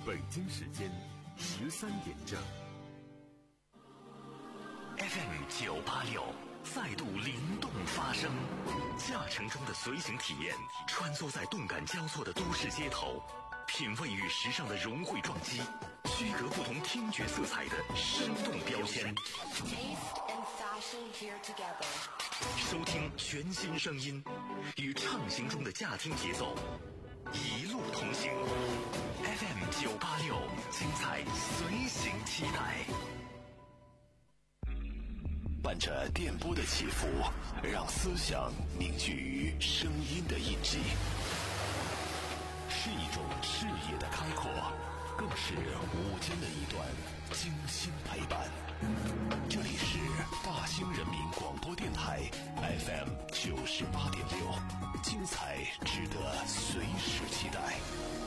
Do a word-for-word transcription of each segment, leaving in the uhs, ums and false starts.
北京时间十三点整。 F M 九八六再度灵动发声，驾乘中的随行体验，穿梭在动感交错的都市街头，品味与时尚的融汇撞击，区隔不同听觉色彩的生动标签。收听全新声音，与畅行中的驾听节奏，一路同行。F M 九八六，精彩随行期待。 伴着电波的起伏，让思想凝聚于声音的印记，是一种视野的开阔，更是午间的一段精心陪伴。这里是大兴人民广播电台 F M 九十八点六，精彩值得随时期待。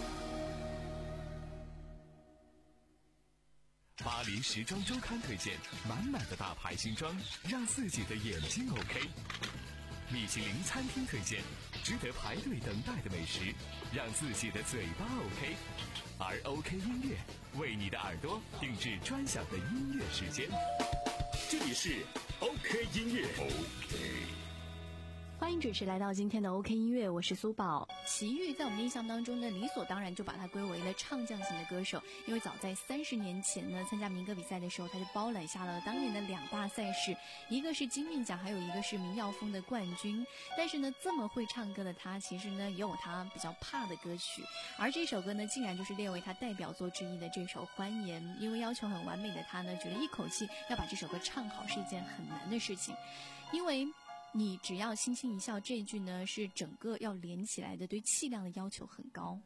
巴黎时装周刊推荐满满的大牌新装，让自己的眼睛 OK。米其林餐厅推荐值得排队等待的美食，让自己的嘴巴 OK。而 OK 音乐为你的耳朵定制专享的音乐时间，这里是 OK 音乐。 OK， 欢迎准时来到今天的 OK 音乐，我是苏宝。齐豫在我们的印象当中呢，理所当然就把他归为了唱将型的歌手，因为早在三十年前呢，参加民歌比赛的时候，他就包揽下了当年的两大赛事，一个是金韵奖，还有一个是民谣风的冠军。但是呢，这么会唱歌的他，其实呢也有他比较怕的歌曲，而这首歌呢，竟然就是列为他代表作之一的这首《欢颜》。因为要求很完美的他呢，觉得一口气要把这首歌唱好是一件很难的事情，因为你只要轻轻一笑，这一句呢是整个要连起来的，对气量的要求很高。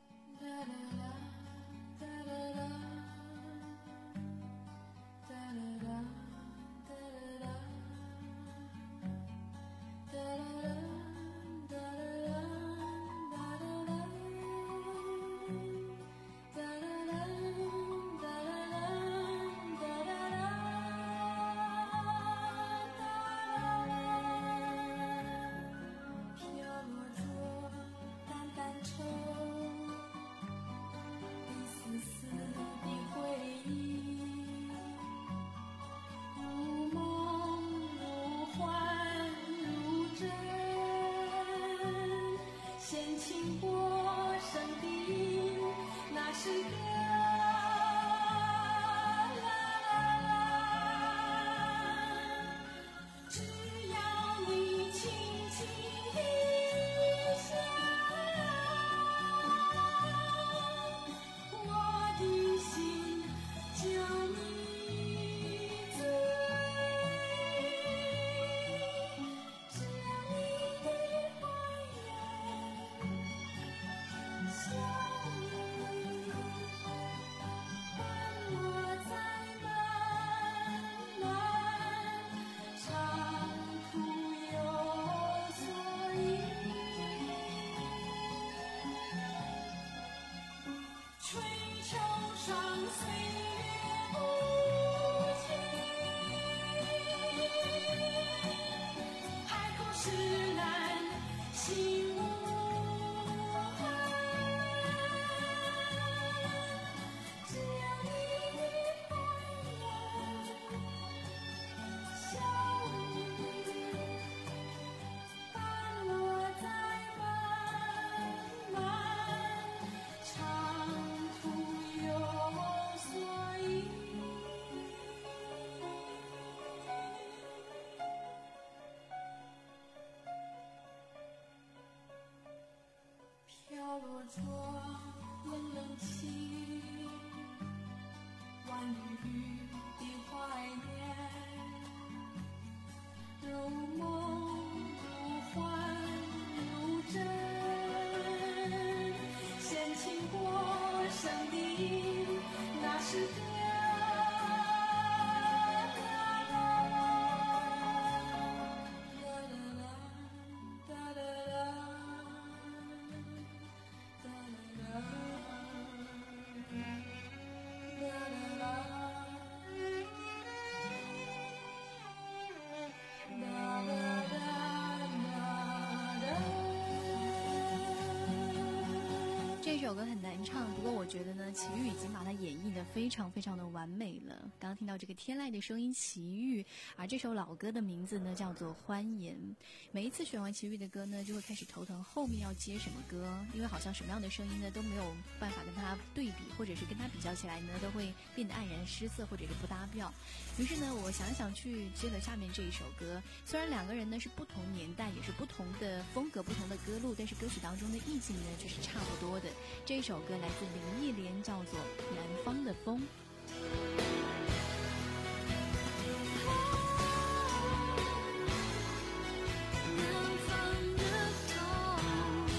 飘落着冷冷清，万缕缕的怀念，如梦如幻如真，掀起过生的那时歌。La la la la 首歌很难唱，不过我觉得呢，齐豫已经把它演绎得非常非常的完美了。刚刚听到这个天籁的声音，齐豫，而这首老歌的名字呢叫做《欢颜》。每一次选完齐豫的歌呢，就会开始头疼后面要接什么歌，因为好像什么样的声音呢都没有办法跟它对比，或者是跟它比较起来呢，都会变得黯然失色或者是不搭调。于是呢，我想想去接了下面这一首歌，虽然两个人呢是不同年代，也是不同的风格、不同的歌路，但是歌曲当中的意境呢却是差不多的。这一首歌来自林忆莲，叫做《南方的风》。 南方的风，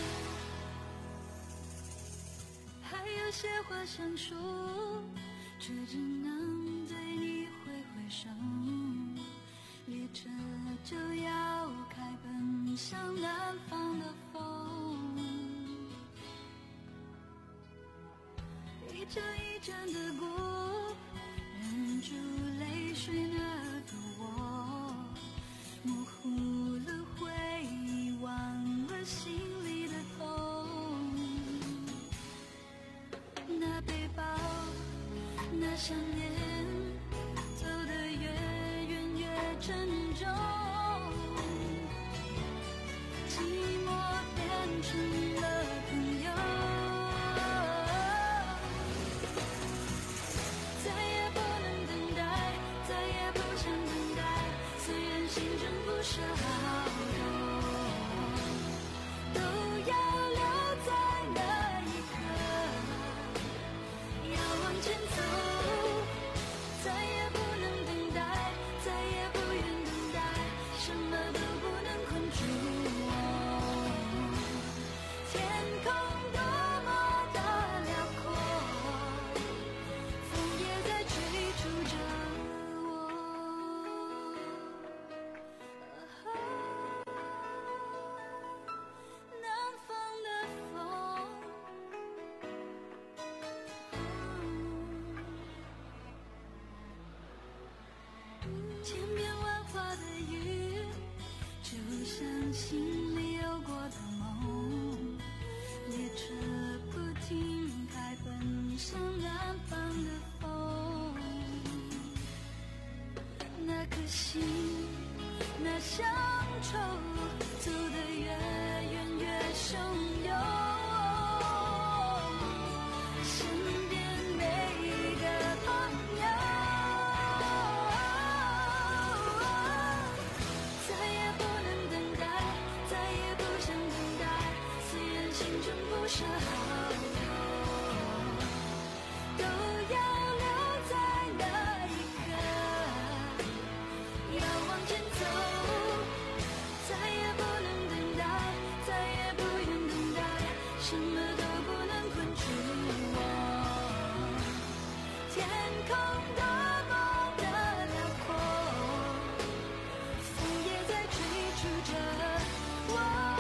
还有些话想说，却只能对你挥挥手。列车就要开奔向南方的风，一阵一阵的过，忍住泪水那个我，模糊了回忆，忘了心里的痛。那背包，那想念，走得越远越沉重，寂寞变成了朋友。不是好友，都要留在那一刻，要往前走，再也不能等待，再也不愿等待，什么都不能困住我。天空多么的辽阔，风也在追逐着心里有过的梦，列车不停开奔向南方的风，那颗心，那乡愁，走得越远越汹涌。是好友，都要留在那一刻，要往前走，再也不能等待，再也不愿等待，什么都不能困住我。天空多么的辽阔，风也在追逐着我。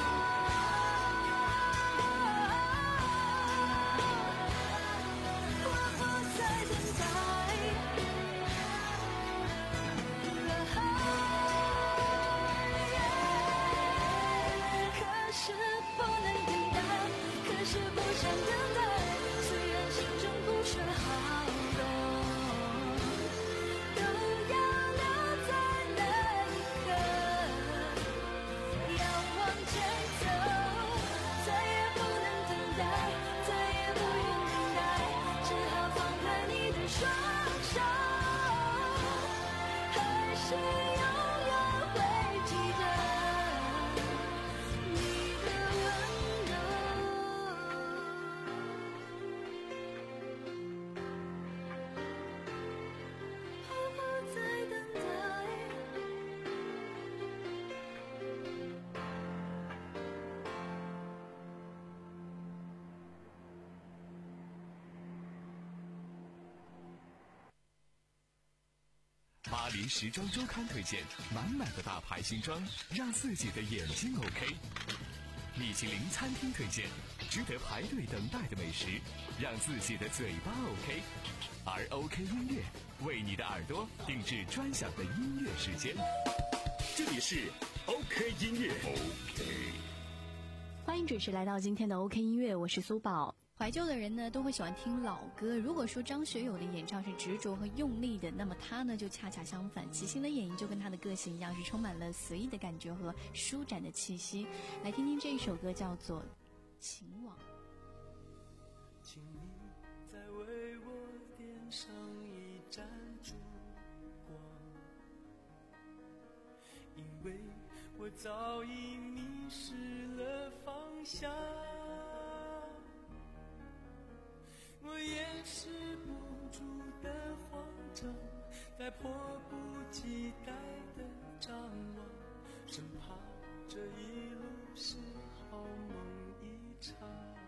巴黎时装周刊推荐满满的大牌新装，让自己的眼睛 OK。米其林餐厅推荐值得排队等待的美食，让自己的嘴巴 OK。而 OK 音乐为你的耳朵定制专享的音乐时间。 这里是 OK 音乐 OK。 欢迎准时来到今天的 OK 音乐，我是苏宝。 怀旧的人呢都会喜欢听老歌，如果说张学友的演唱是执着和用力的，那么他呢就恰恰相反，齐秦的演绎就跟他的个性一样，是充满了随意的感觉和舒展的气息。来听听这一首歌，叫做《情网》。 请你再为我点上一盏烛光，因为我早已迷失了方向，我掩饰不住的慌张，在迫不及待的张望，生怕这一路是好梦一场，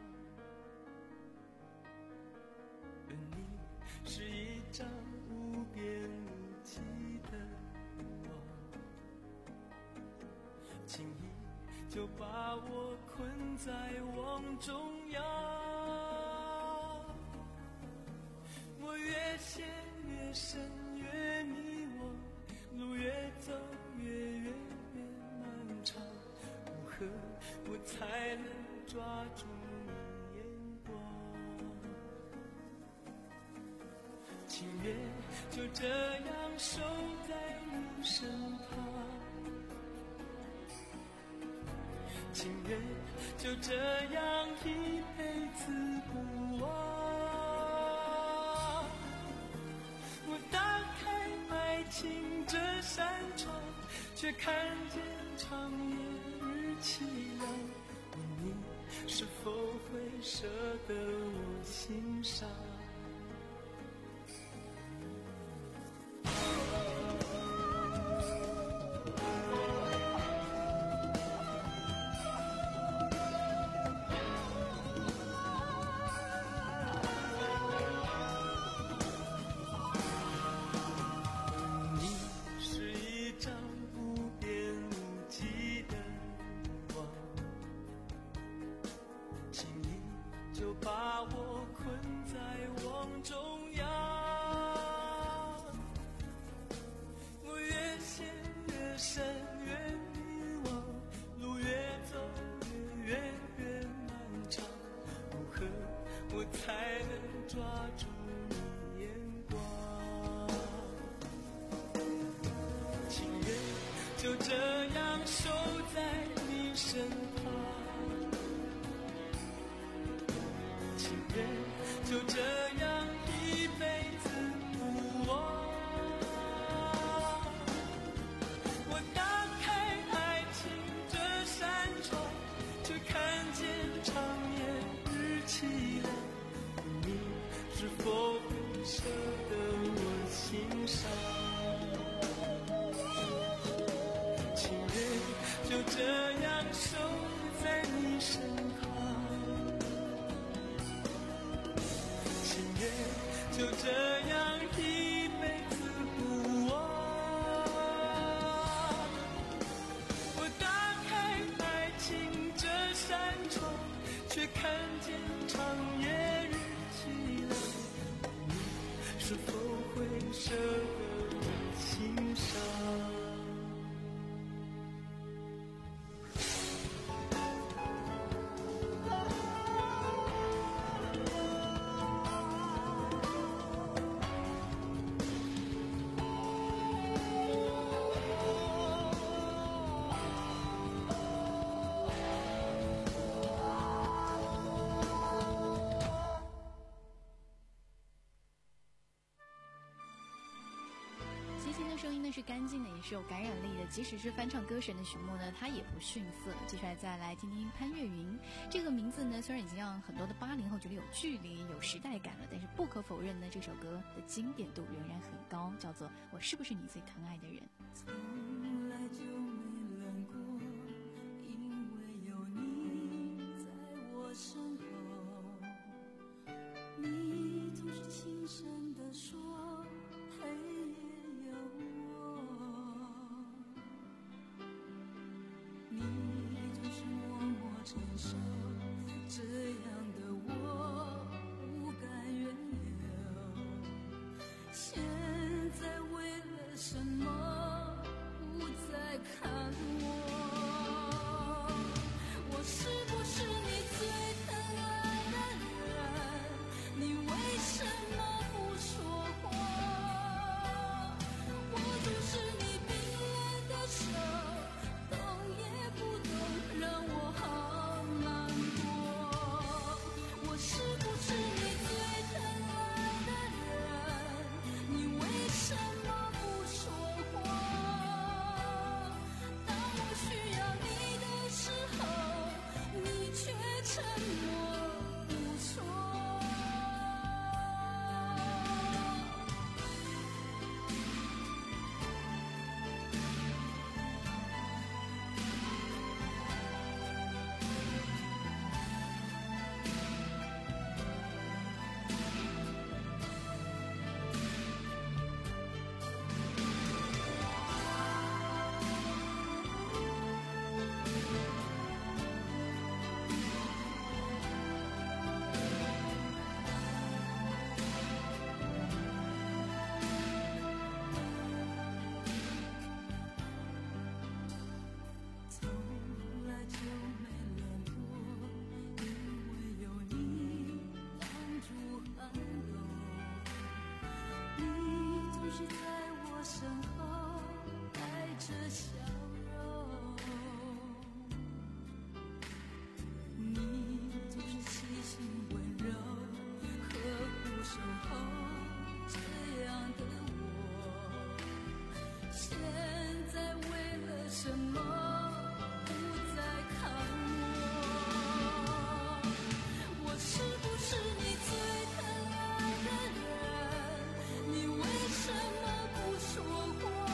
而你是一张无边无际的网，轻易就把我困在网中央，我越陷越深越迷惘，路越走越远越漫长，如何我才能抓住你眼光？情愿就这样守在你身旁，情愿就这样一辈子不忘。我打开爱情这扇窗，却看见长夜日凄凉，问你是否会舍得我心伤？把我困在网中央，我越陷越深越迷惘，路越走越远越漫长，如何我才能抓住你眼光？情愿就这样守在你身旁，就这样一辈子不忘。我打开爱情这扇窗，却看见长夜日凄凉，你是否会舍得我心伤？情愿就这样守在你身旁，就这样一辈子不忘。我打开爱情这扇窗，却看见长夜日凄凉，你是否会舍得我心伤？ 齐秦的声音呢是干净的，也是有感染力的，即使是翻唱歌神的许墨呢，他也不逊色。接下来再来听听潘越云，这个名字呢虽然已经让很多的八零后觉得有距离有时代感了，但是不可否认呢，这首歌的经典度仍然很高，叫做我是不是你最疼爱的人。 从来就没冷过，因为有你在我身后，你总是轻声地说陪也有我，你总是默默承受，这样的我无感怨尤，现在为了什么无许在我身后带着笑容，你总是细心温柔，呵护守候，这样的我，现在为了什么不再看我？我是不是你最疼爱的人？你为什么不说话？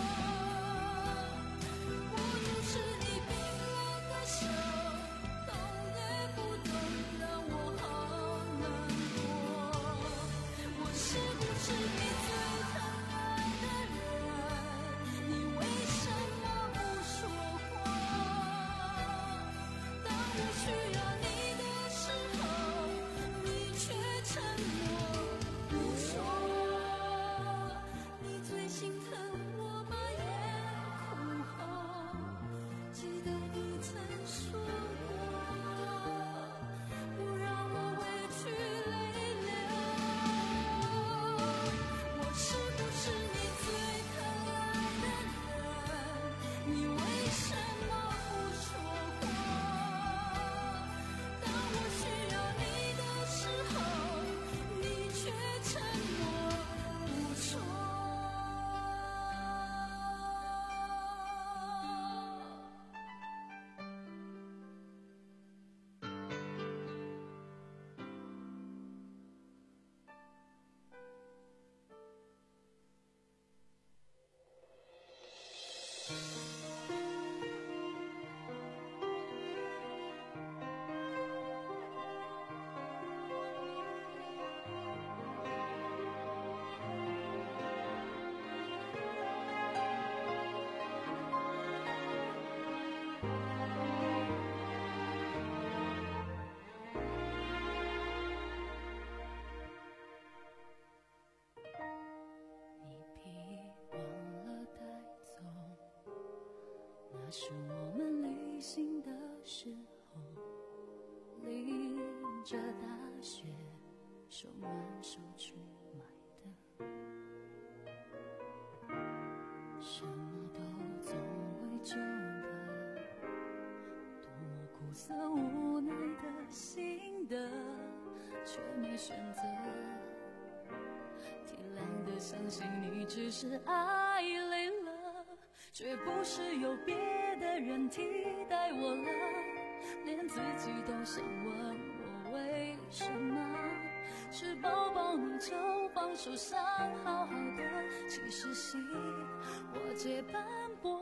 我就是你冰冷的手，动也不动，让我好难过。我是不是你最疼爱的人？你为什么不说话？当我需要你的时候，你却沉默不说。你最心疼我把眼哭红，记得你曾说过，不让我委屈泪流。我是不是你最疼爱的人？你为什么不说话？当我需要你的时候，你却沉默不说。你别忘了带走，那是我们旅行的时候，淋着大雪，手挽手去买的，什么都总会旧的，多么苦涩无奈的心的，却没选择。体谅的相信你只是爱累了，却不是有别的人替代我了，连自己都想问我为什么，是抱抱你就放手想好好的，其实心我皆斑驳。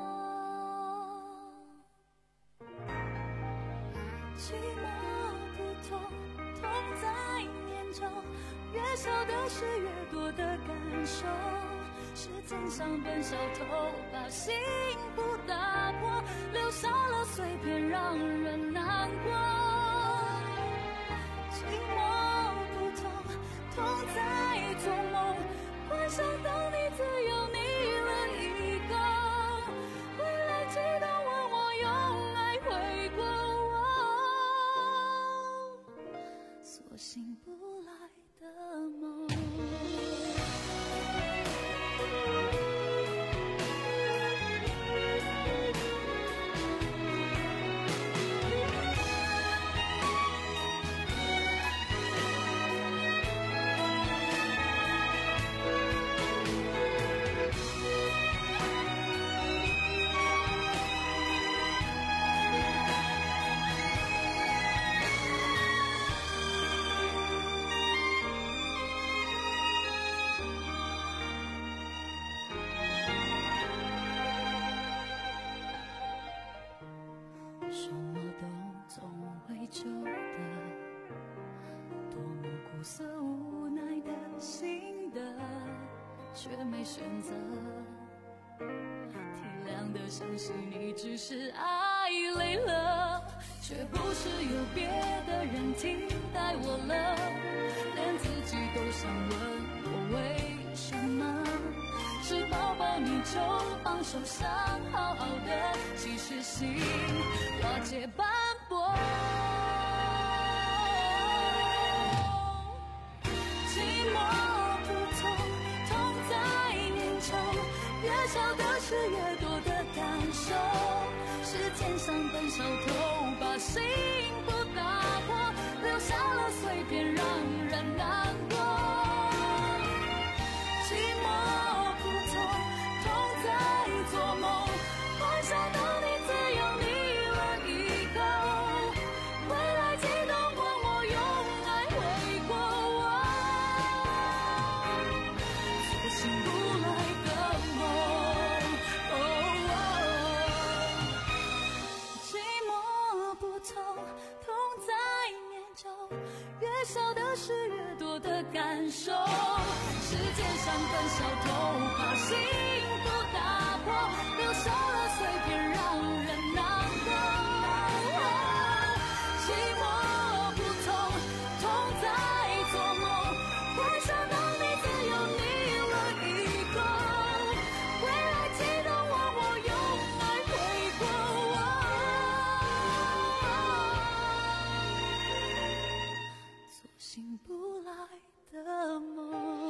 寂寞不痛，痛在眼中，越小的事越多的感受，时间像本小偷，把幸福打破，留下了碎片让人难过。寂寞不痛，痛在做梦，幻想当你自由你了一个，回来记得问我用爱回过我，索性不来的梦。什么都总会旧的，多么苦涩无奈的心的，却没选择。体谅的相信你只是爱累了，却不是有别的人替代我了，连自己都想问我为什么，是抱抱你就放手想好好的，其实心瓦解斑驳。寂寞不痛，痛在眼上本小偷，把心不打破，留下了碎片让人难过。寂寞不痛，痛在做梦，幻想到你自由你了以后，回来激动问我用爱回过我，做醒不来的梦。哦哦，寂寞不痛，痛在念旧，越小的事越多的感受。世界上本小偷，把心不打破，留下了碎片让人难过。寂寞不痛，痛在做梦，幻想到你自由你了以后，回来激动问我用爱回过我，做醒不来的梦。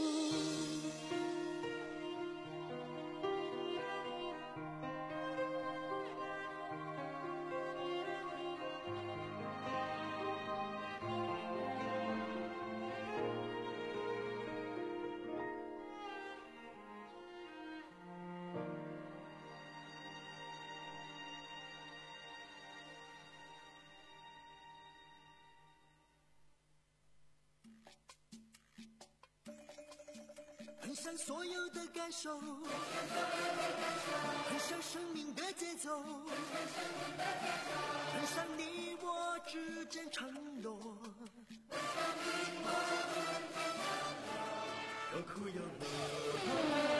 很想所有的感受，很想生命的节奏，很想你我之间承诺，有苦有乐。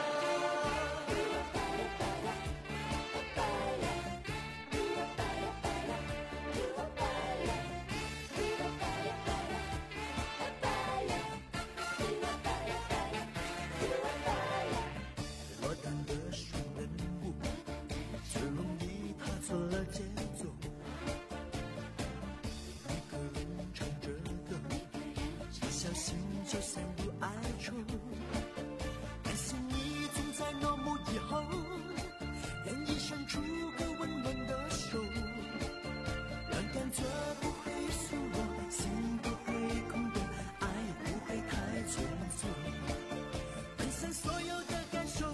就散入哀愁，感谢你总在落幕以后，愿意伸出个温暖的手，让感觉不会疏落，心不会空洞，爱不会太匆匆。分享所有的感受，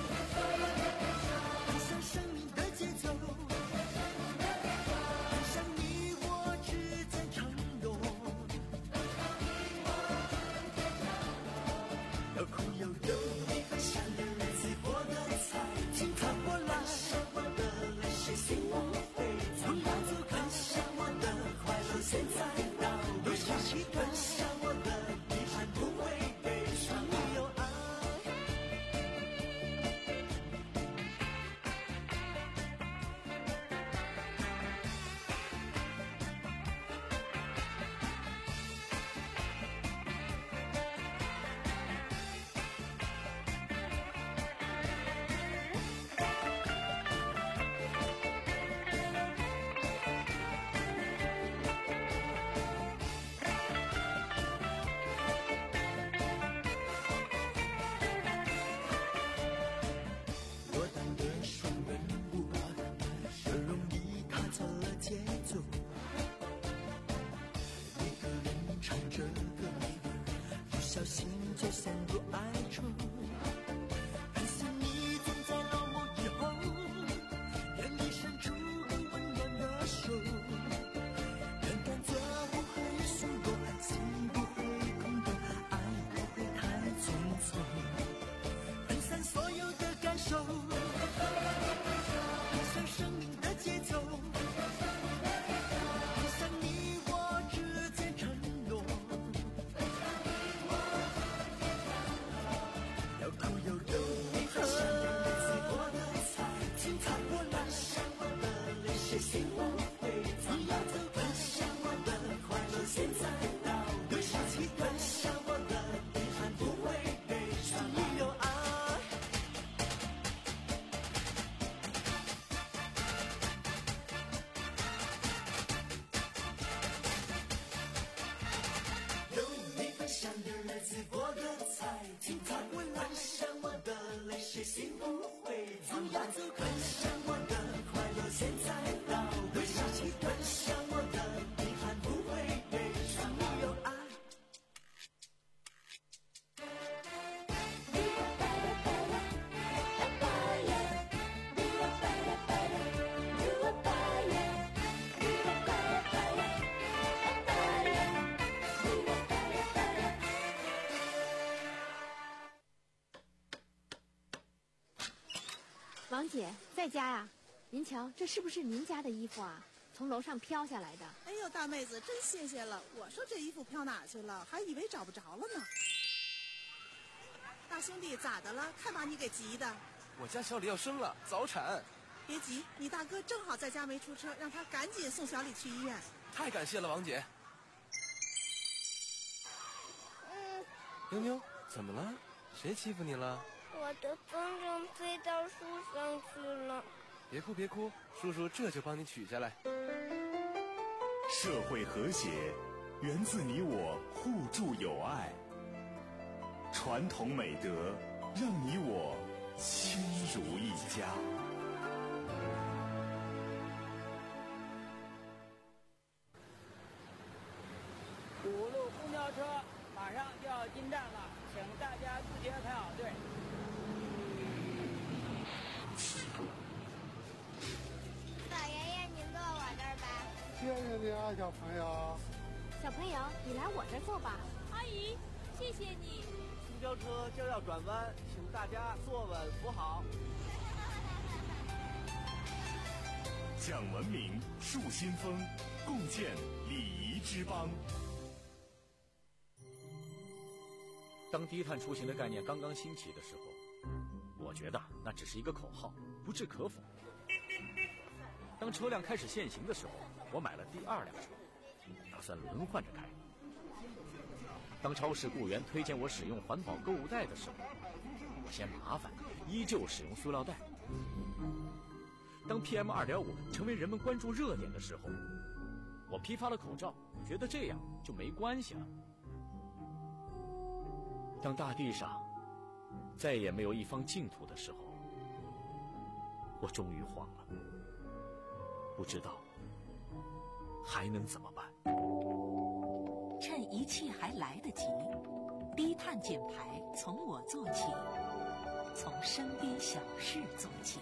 分享生命的节奏，分享你我之间承诺。有苦有乐，像流来自我的菜，请看我来，我的泪水随我飞，从要走看向我的快乐，现在到留下期待，向我的遗憾不会悲伤，你有爱。小心就陷入哀愁，担心你总在落幕以后，愿意伸出个温暖的手，让感觉不会疏落，心不会空洞，爱不会太匆匆。分散所有的感受，分享生命的节奏，分享你我之间承诺。有苦有乐，像流来自我的菜，请看我来，像我的泪水随我飞，从要走奔向我的快乐，现在到留下期待，像我的遗憾不会悲伤，你有爱。有你分享流来自我的菜，请看我来，像我的泪水心不会，从要走奔向我的快乐，现在到王姐在家呀？您瞧，这是不是您家的衣服啊？从楼上飘下来的。 哎呦，大妹子，真谢谢了！我说这衣服飘哪去了，还以为找不着了呢。大兄弟，咋的了？看把你给急的。 我家小李要生了，早产。 别急，你大哥正好在家没出车，让他赶紧送小李去医院。 太感谢了，王姐。 嗯， 妞妞，怎么了？谁欺负你了？ 我的风筝飞到树上去了。 别哭别哭，叔叔这就帮你取下来。 社会和谐源自你我互助友爱，传统美德让你我亲如一家。 五路公交车马上就要进站了，请大家自觉排好队。 老爷爷，您坐我这儿吧。 谢谢你啊，小朋友。 小朋友，你来我这儿坐吧。 阿姨，谢谢你。 公交车就要转弯，请大家坐稳扶好。 讲文明，树新风，共建礼仪之邦。 当低碳出行的概念刚刚兴起的时候，我觉得那只是一个口号，不置可否。当车辆开始限行的时候，我买了第二辆车，打算轮换着开。当超市雇员推荐我使用环保购物袋的时候，我嫌麻烦，依旧使用塑料袋。当 P M 二点五 成为人们关注热点的时候，我批发了口罩，觉得这样就没关系了。当大地上再也没有一方净土的时候，我终于慌了，不知道还能怎么办。 趁一切还来得及，低碳减排从我做起，从身边小事做起。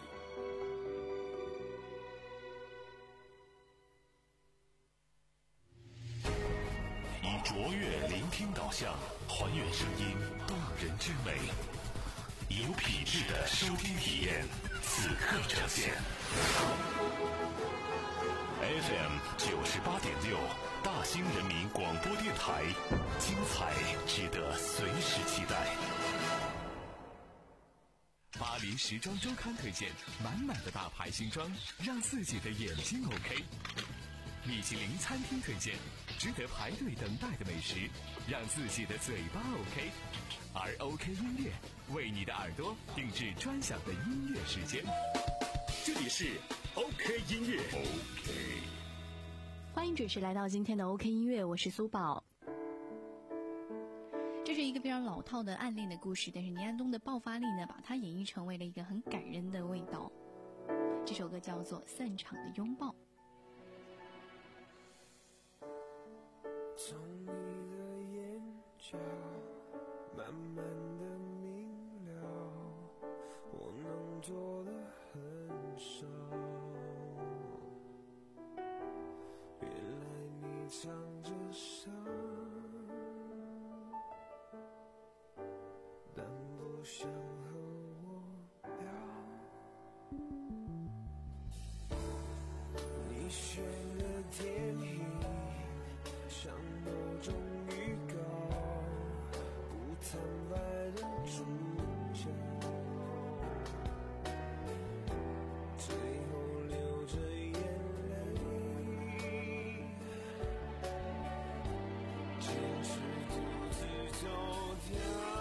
以卓越聆听导向，还原声音动人之美，有品质的收听体验，此刻呈现。F M 九十八点六，大兴人民广播电台，精彩值得随时期待。 巴黎时装周刊推荐满满的大牌新装，让自己的眼睛 OK。米其林餐厅推荐值得排队等待的美食，让自己的嘴巴 OK。而 OK 音乐为你的耳朵定制专享的音乐时间。这里是 OK 音乐 OK。 欢迎准时来到今天的 OK 音乐，我是苏宝。这是一个非常老套的暗恋的故事，但是倪安东的爆发力呢，把它演绎成为了一个很感人的味道。这首歌叫做《散场的拥抱》。 从你的眼角慢慢的明了，我能做的很少。原来你藏着伤，但不想和我聊。你选的电影像某种预告，不坦白的主角，最后流着眼泪，坚持独自走掉。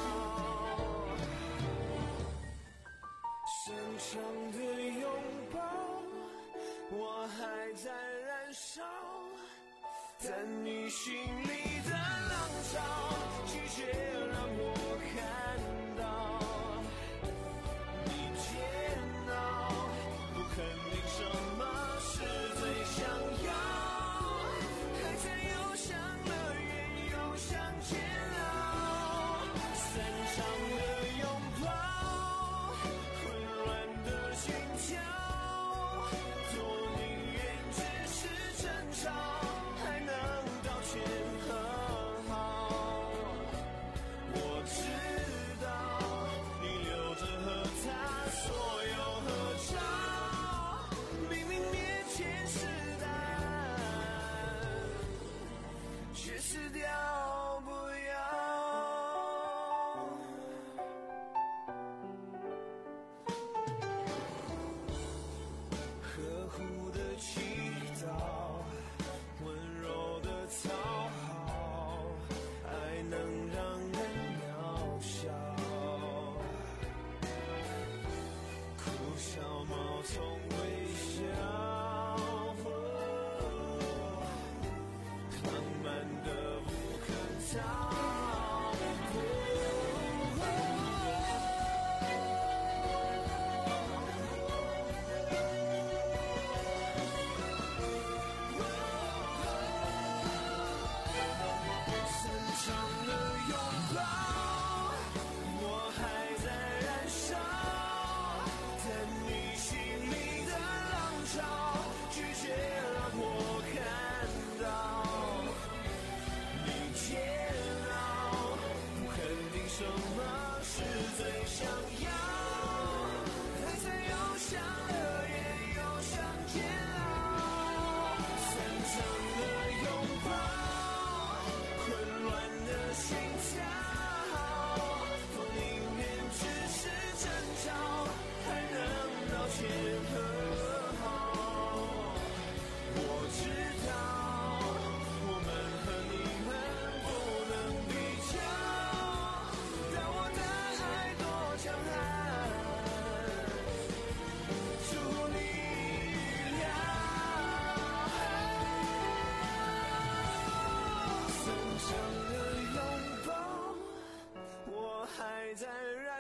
深长的拥抱，我还在燃烧，但你心里的浪潮，拒绝让我看到。你煎熬，不肯定什么是最想要，还在又想乐园，又想煎熬。散场的拥抱，混乱的心跳，多宁愿只是争吵，还能道歉和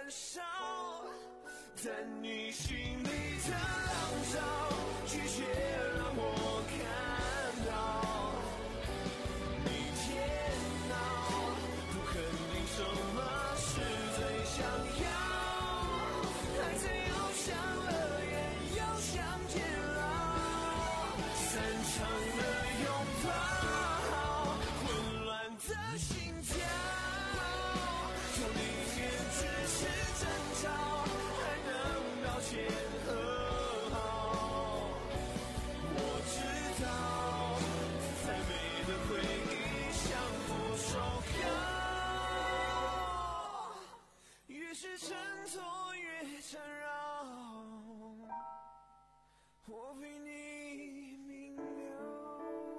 少，在你心里的浪潮，拒绝让我看到。你天nào，不肯定什么是最想要，孩子又想了，也要想见老，散场的拥抱，混乱的心跳，就宁愿只是争吵，还能道歉和好。我知道，再美的回忆相互守靠，越是挣脱越缠绕，我比你明了。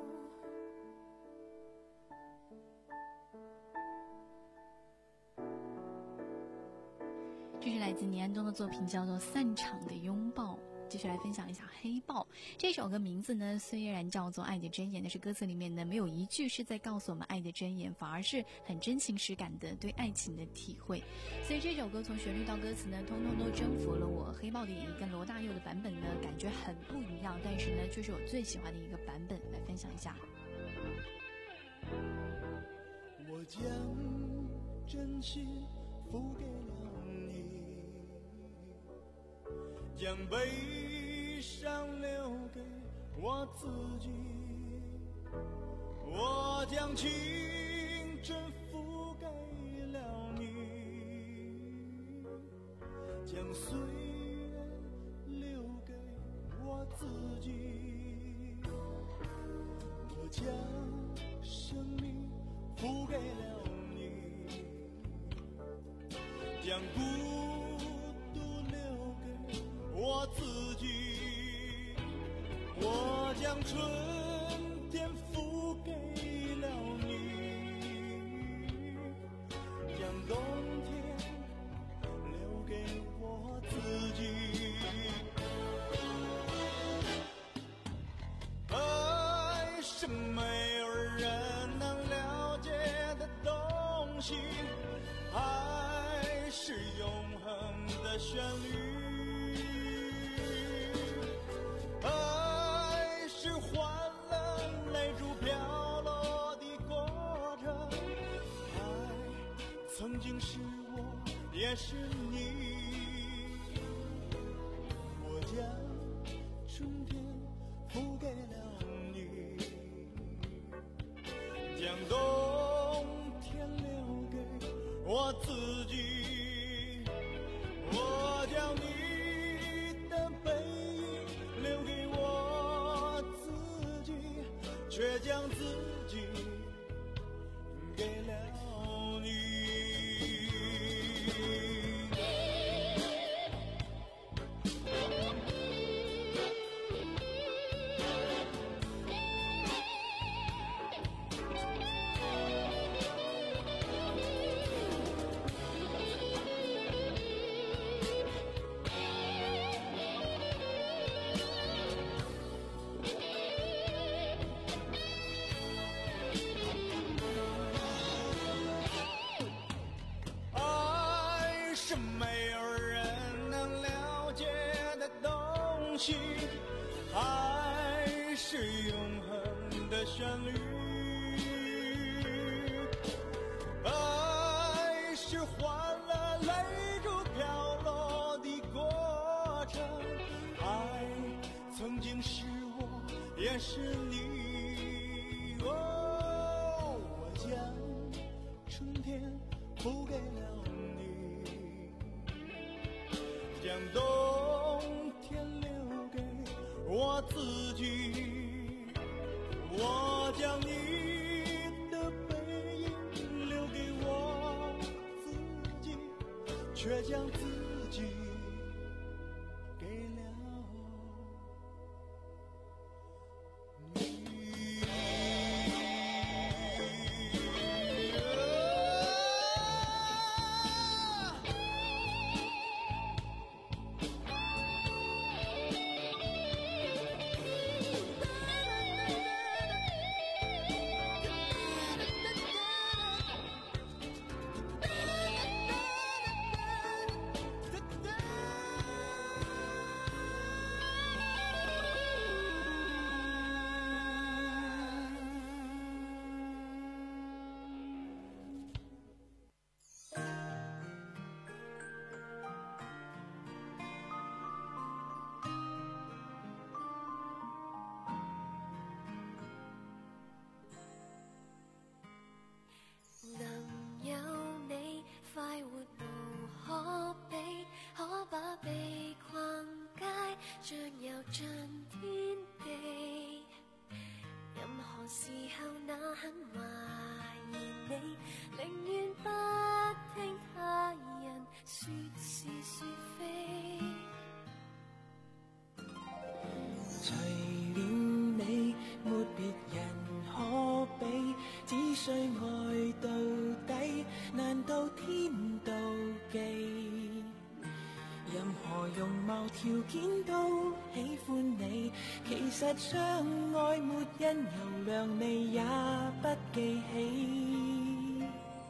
这是来自倪安东的作品，叫做《散场的拥抱》。继续来分享一下《黑豹》这首歌，名字呢虽然叫做《爱的箴言》，但是歌词里面呢没有一句是在告诉我们爱的箴言，反而是很真情实感的对爱情的体会。所以这首歌从旋律到歌词呢，通通都征服了我。黑豹的演绎跟罗大佑的版本呢，感觉很不一样，但是呢，却是我最喜欢的一个版本，来分享一下。 我将真心付给了你，将悲伤留给我自己，我将青春付给了你，将岁月留给我自己，我将生命付给了你，将孤独留给我自己，我将春天付给了你，将冬天留给我自己。爱是没有人能了解的东西，爱是永恒的旋律，爱是换了泪珠飘落的过程，爱曾经是我也是你，我将春天付给了你，将冬天留给我自己，我将你的背影留给我自己，却将自己给了你。爱是没有人能了解的东西，爱是永恒的旋律，爱是换了泪珠飘落的过程，爱曾经是我也是你，哦，我将春天付给了你，将冬天留给我自己，我将你的背影留给我自己，却将自己给了難到天妒忌，任何容貌條件都喜歡你，其實相愛沒因由良味也不記起，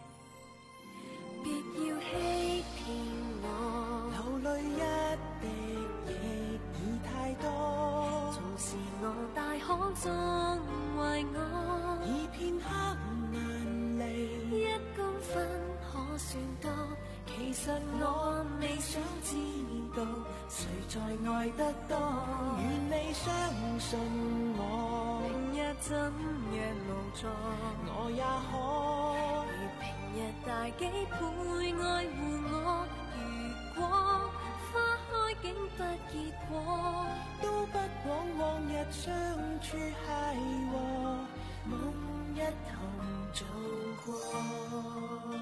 別要欺騙我，流淚一滴亦已太多，縱是我大可縱壞我，以片刻眼淚一公分可算多，其實我未想知道誰在愛得多，願你相信我，明日怎樣無助我也可，如平日大幾倍愛護我，如果花開竟不結果，都不枉往日相處邂逅，夢一同做過。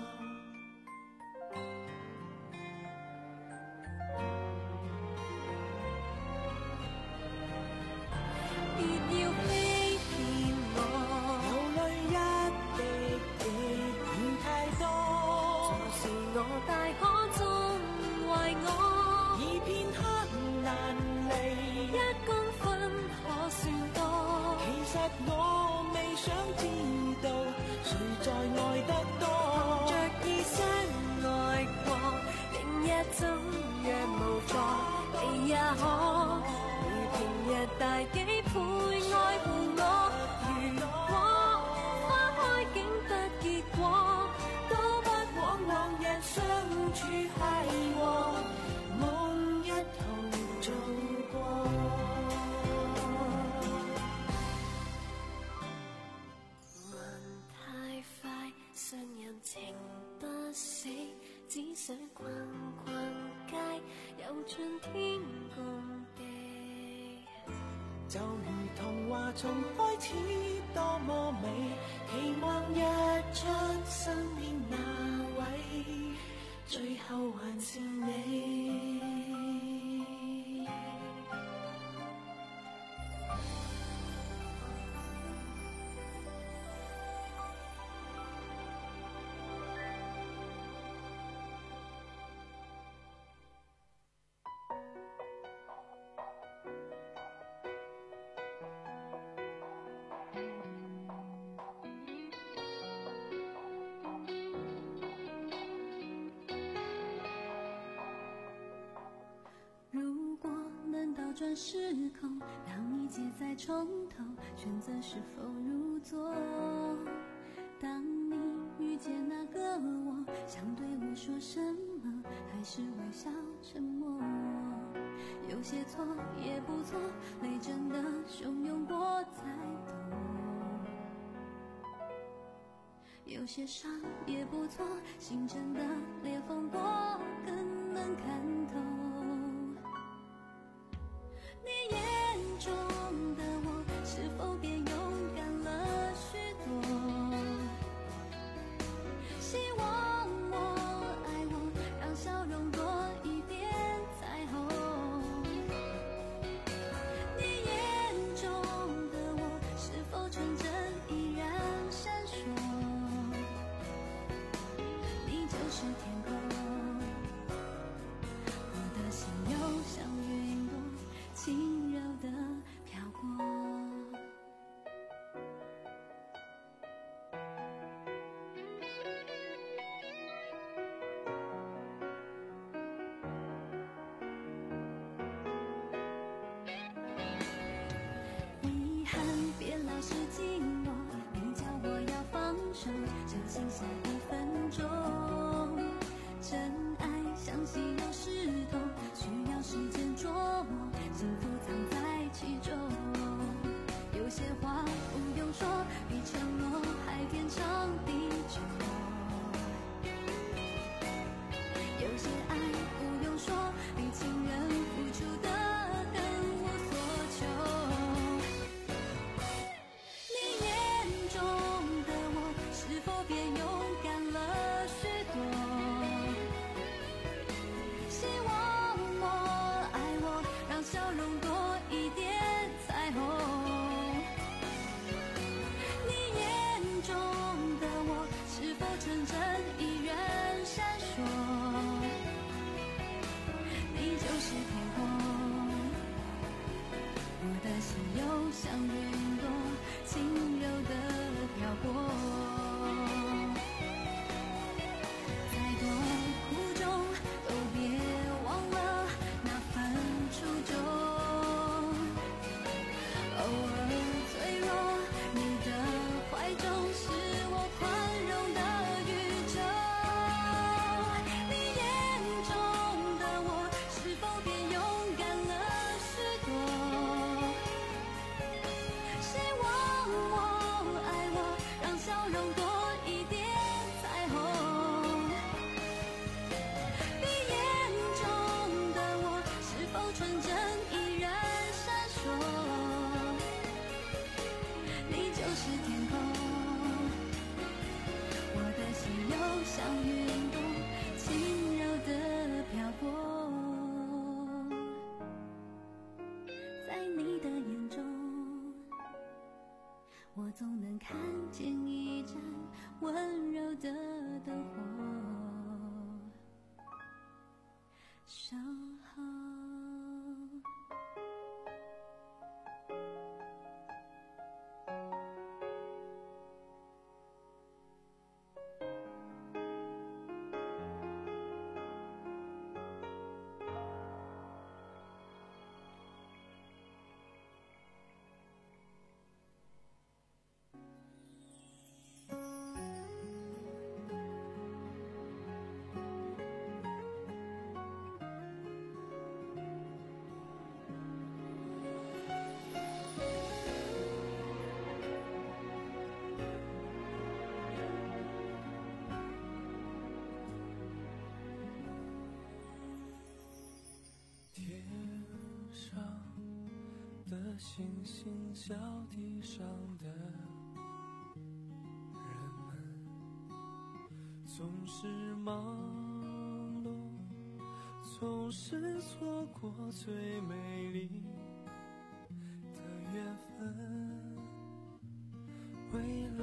大幾倍愛護我，如果花開竟不結果，都不枉往日相處邂逅，夢一同做過。問太快，信任情不死，只想逛逛街，有盡天共地。就如童話從開始多麼美，期望日出身邊那位，最後還是你。 转时空，让一切再从头，选择是否入座。当你遇见那个我，想对我说什么，还是微笑沉默。有些错也不错，泪真的汹涌过才懂。有些伤也不错，心真的裂缝过更能看透。你眼中的我，是否变勇敢了许多？希望我爱我，让笑容多一点彩虹。你眼中的我，是否纯真依然闪烁？你就是天空，我的心又像云朵，轻柔地飘过。遗憾别老是紧握，你叫我要放手，相信下一分钟。真爱像稀有石头，需要时间琢磨，幸福藏在其中。有些话不用说，比承诺还天长地久。有些爱不用说，比情人付出的更无所求。你眼中的我，是否变勇敢了许多？希望我爱我，让笑容多一点彩虹。你眼中的我，是守候。 星星小地上的人们，总是忙碌，总是错过最美丽的缘分。未来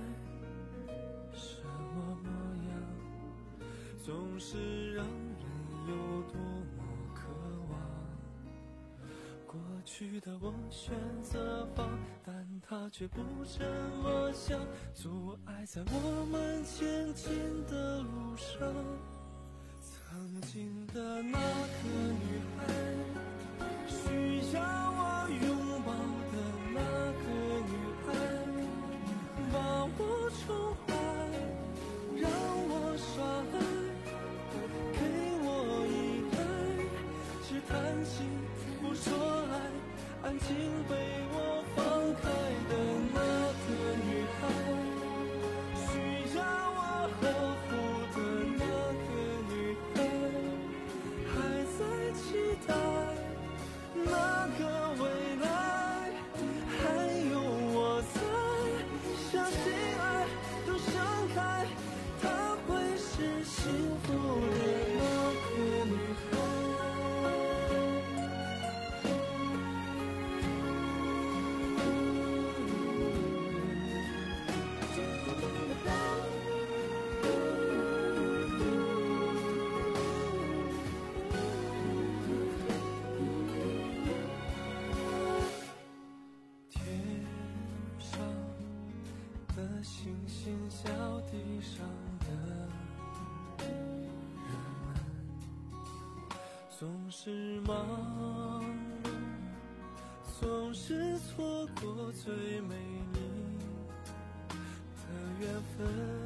什么模样，总是让人有多么渴望。过去的我选择放，但它却不这么想，阻碍在我们前进的路上。曾经的那个女孩，需要我拥抱的那个女孩，把我宠坏，让我耍赖，给我依赖，只叹息不说爱，安静被我放开的那个女孩，需要我呵护的那个女孩，还在期待那个未来，还有我在，相信爱都盛开，她会是幸福的那个女孩。星星小地上的人们，总是忙碌，总是错过最美丽的缘分。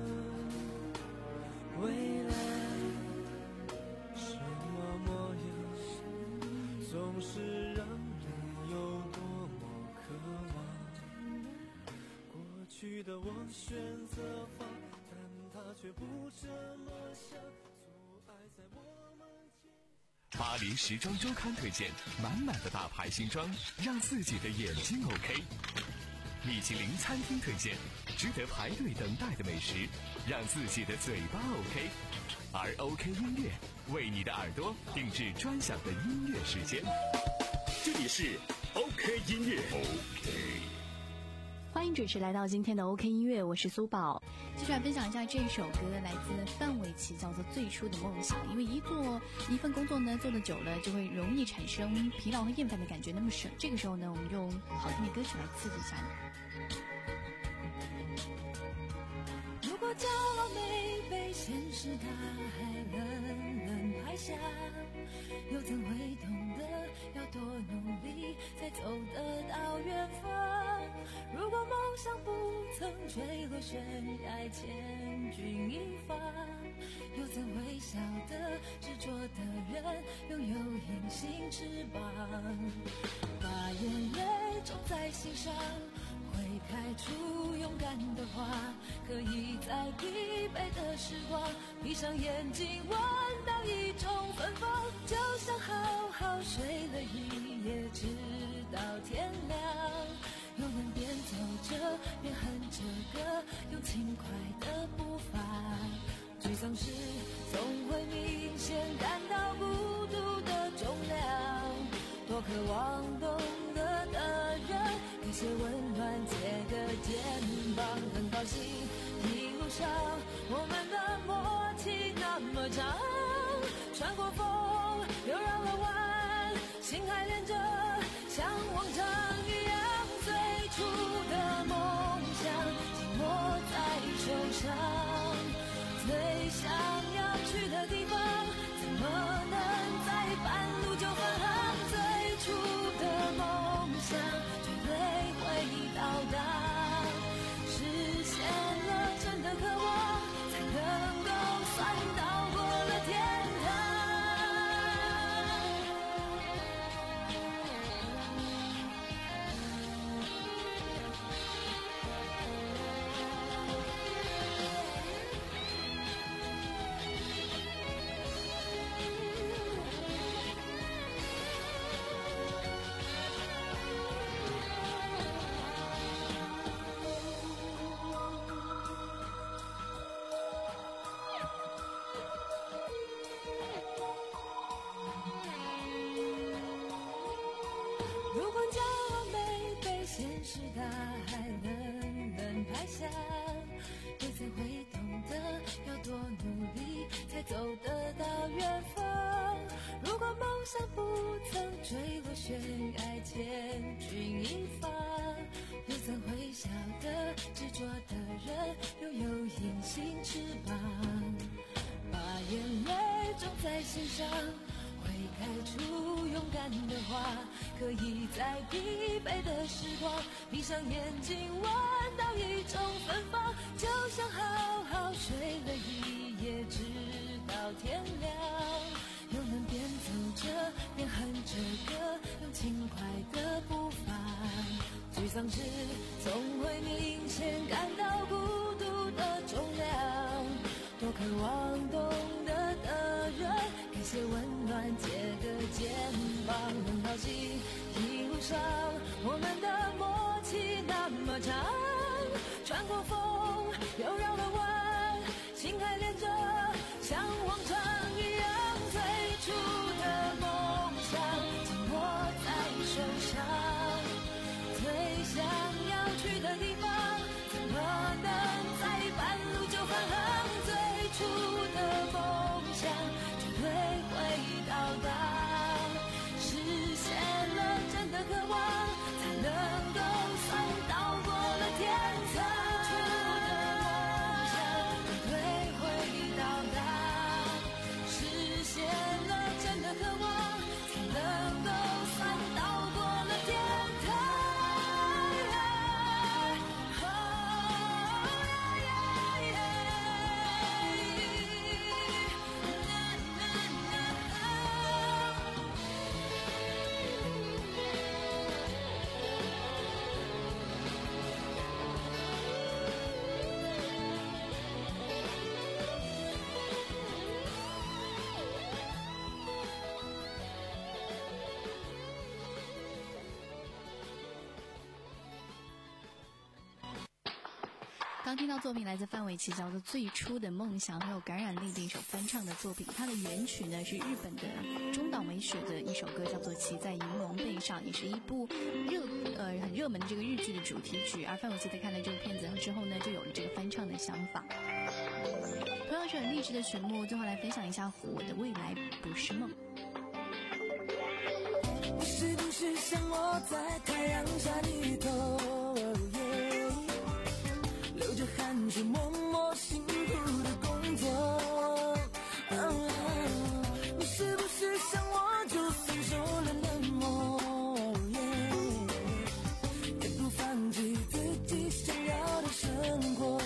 未来什么模样，总是让人有多么渴望。过去的我选择放，但他却不这么想，阻碍在我们前。 巴黎时装周刊推荐满满的大牌新装，让自己的眼睛 OK。米其林餐厅推荐值得排队等待的美食，让自己的嘴巴 OK。而 OK 音乐为你的耳朵定制专享的音乐时间。 这里是 OK 音乐 OK。 欢迎准时来到今天的 OK 音乐，我是苏宝。接下来分享一下这首歌，来自范玮琪，叫做《最初的梦想》。因为一做一份工作呢，做得久了就会容易产生疲劳和厌烦的感觉。那么是这个时候呢，我们用好听的歌曲来刺激一下你。 如果骄傲没被现实大海冷冷拍下，又怎会懂得要多努力才走得到远方？如果梦想不曾坠落悬崖，千钧一发，又怎会晓得执着的人拥有隐形翅膀？把眼泪种在心上，会开出勇敢的花，可以在疲惫的时光闭上眼睛闻到一种芬芳，就像好好睡了一夜直到天亮，又能边走着边哼着歌，用轻快的步伐，沮丧时总会明显感到孤独的重量，多渴望懂得的人给些温暖，借个肩膀，很高兴一路上我们的默契那么长，穿过风又绕了弯，心还连着，像往常一样，最初的梦想紧握在手上，最想要去的地方，怎么能在半路就返航？最初的梦想绝对会到达，实现了真的渴望，才能够算到过了天堂。如果骄傲没被现实打，还能不能拍下？又怎会懂得要多努力才走得到远方？如果梦想不曾坠落悬崖，千钧一发，又怎会晓得执着的人拥有隐形翅膀？把眼泪种在心上，会开出勇敢的花，可以在疲惫的时光闭上眼睛，闻到一种芬芳，就像好好睡了一夜，直到天亮，又能边走着边哼着歌，用轻快的步伐。沮丧时总会明显感到孤独的重量，多渴望懂得的人给些温暖，借个肩膀，很好奇一路上我们的默契那么长，穿过风又绕了弯，心还连着，像往常一样，最初的梦想紧握在手上，最想要去的地方，怎么能在半路就返航？最初的梦想绝对会到达，实现了真的渴望，才能够算到过了天堂。最初的梦想绝对会到达，实现了真的渴望，才能够算到过了天堂。 刚听到作品来自范玮琪，叫做《最初的梦想》，很有感染力的一首翻唱的作品。它的原曲呢是日本的中岛美雪的一首歌，叫做《骑在银龙背上》，也是一部热呃很热门的这个日剧的主题曲。而范玮琪在看了这部片子之后呢，就有了这个翻唱的想法。同样是很励志的曲目，最后来分享一下《我的未来不是梦》。 你是不是像我在太阳下低头？流着汗水默默辛苦的工作、哦、你是不是像我就算受了冷漠、yeah, 也不放弃自己想要的生活？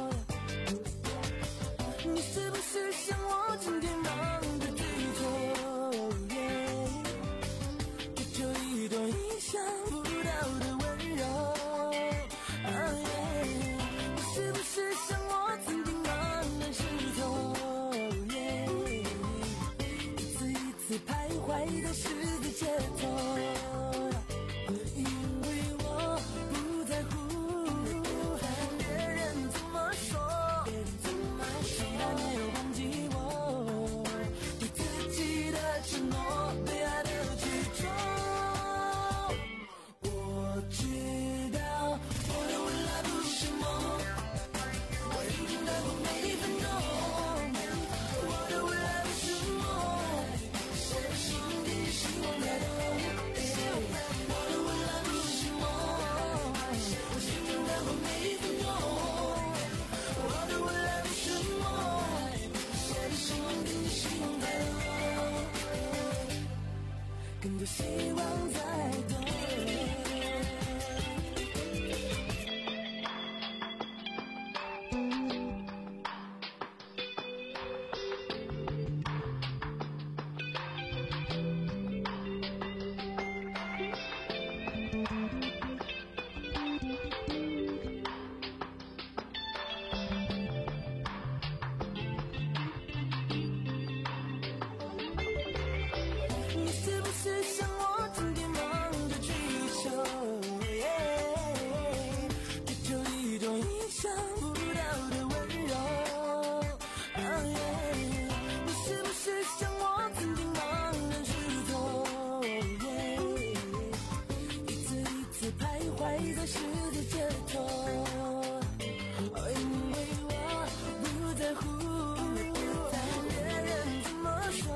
你是不是像我今天忙着追求、yeah, 追求一朵意想不到的温柔、oh, yeah，是不是像我曾经茫然失措、yeah, 一次一次徘徊在十字街头，因为我不在乎别人怎么说，谁还没有忘记我对自己的承诺，对爱的执着。我知道我的未来不是梦，每一分钟，我的未来不是梦，谁的十字街头，因为我不在乎别人怎么说，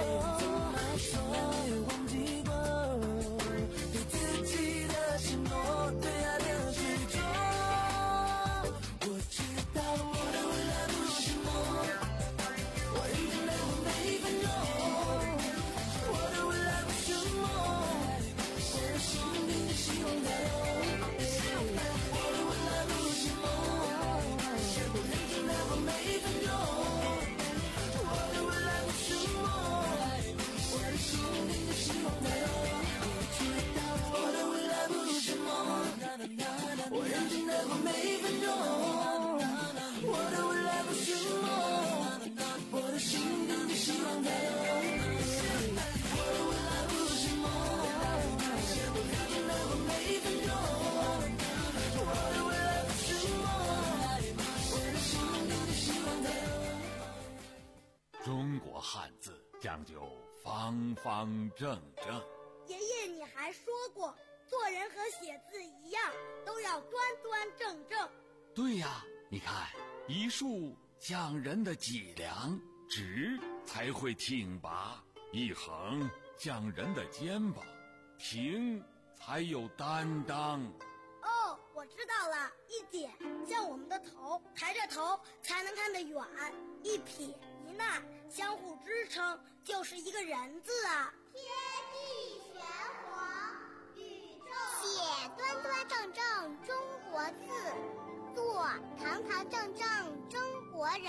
我也忘记过对自己的承诺，对爱的执着。我知道我的未来不是梦，我认真的过每分钟。我的未来不是梦，我的心里的希望在动。我的未来不是梦，我认真的过每分钟。我的未来不是梦，我的心里的希望在动。我知道我的未来不是梦，我认真的过每分钟。我的未来不是梦，我的心里的希望在动。我的未来不是梦，我认真的过每分钟。我的未来不是梦，我的心里的希望在动。 中国汉字讲究方方正正。 爷爷，你还说过，做人和写字一样，都要端端正正。 对呀，你看，一竖讲人的脊梁，直才会挺拔；一横讲人的肩膀，平才有担当。 哦，我知道了，一点像我们的头，抬着头才能看得远；一撇一捺相互支撑，就是一个人字啊。 天地玄黄，宇宙写端端正正中国字，做堂堂正正中国人。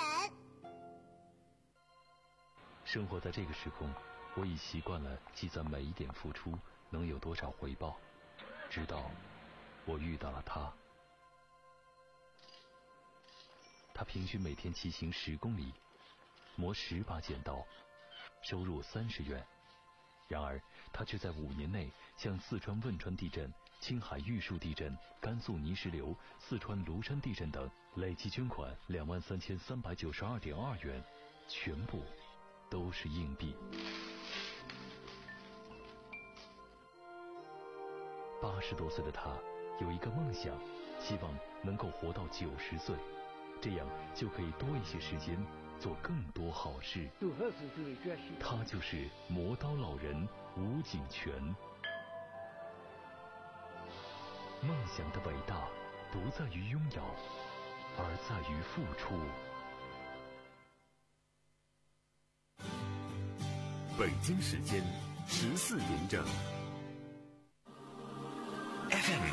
生活在这个时空，我已习惯了计算每一点付出能有多少回报，直到我遇到了他。他平均每天骑行十公里，磨十把剪刀，收入三十元。然而他却在五年内向四川汶川地震、青海玉树地震、甘肃泥石流、四川庐山地震等累计捐款两万三千三百九十二点二元，全部都是硬币。八十多岁的他有一个梦想，希望能够活到九十岁，这样就可以多一些时间做更多好事。他就是磨刀老人吴景全。梦想的伟大不在于拥有，而在于付出。 北京时间十四点整。 F M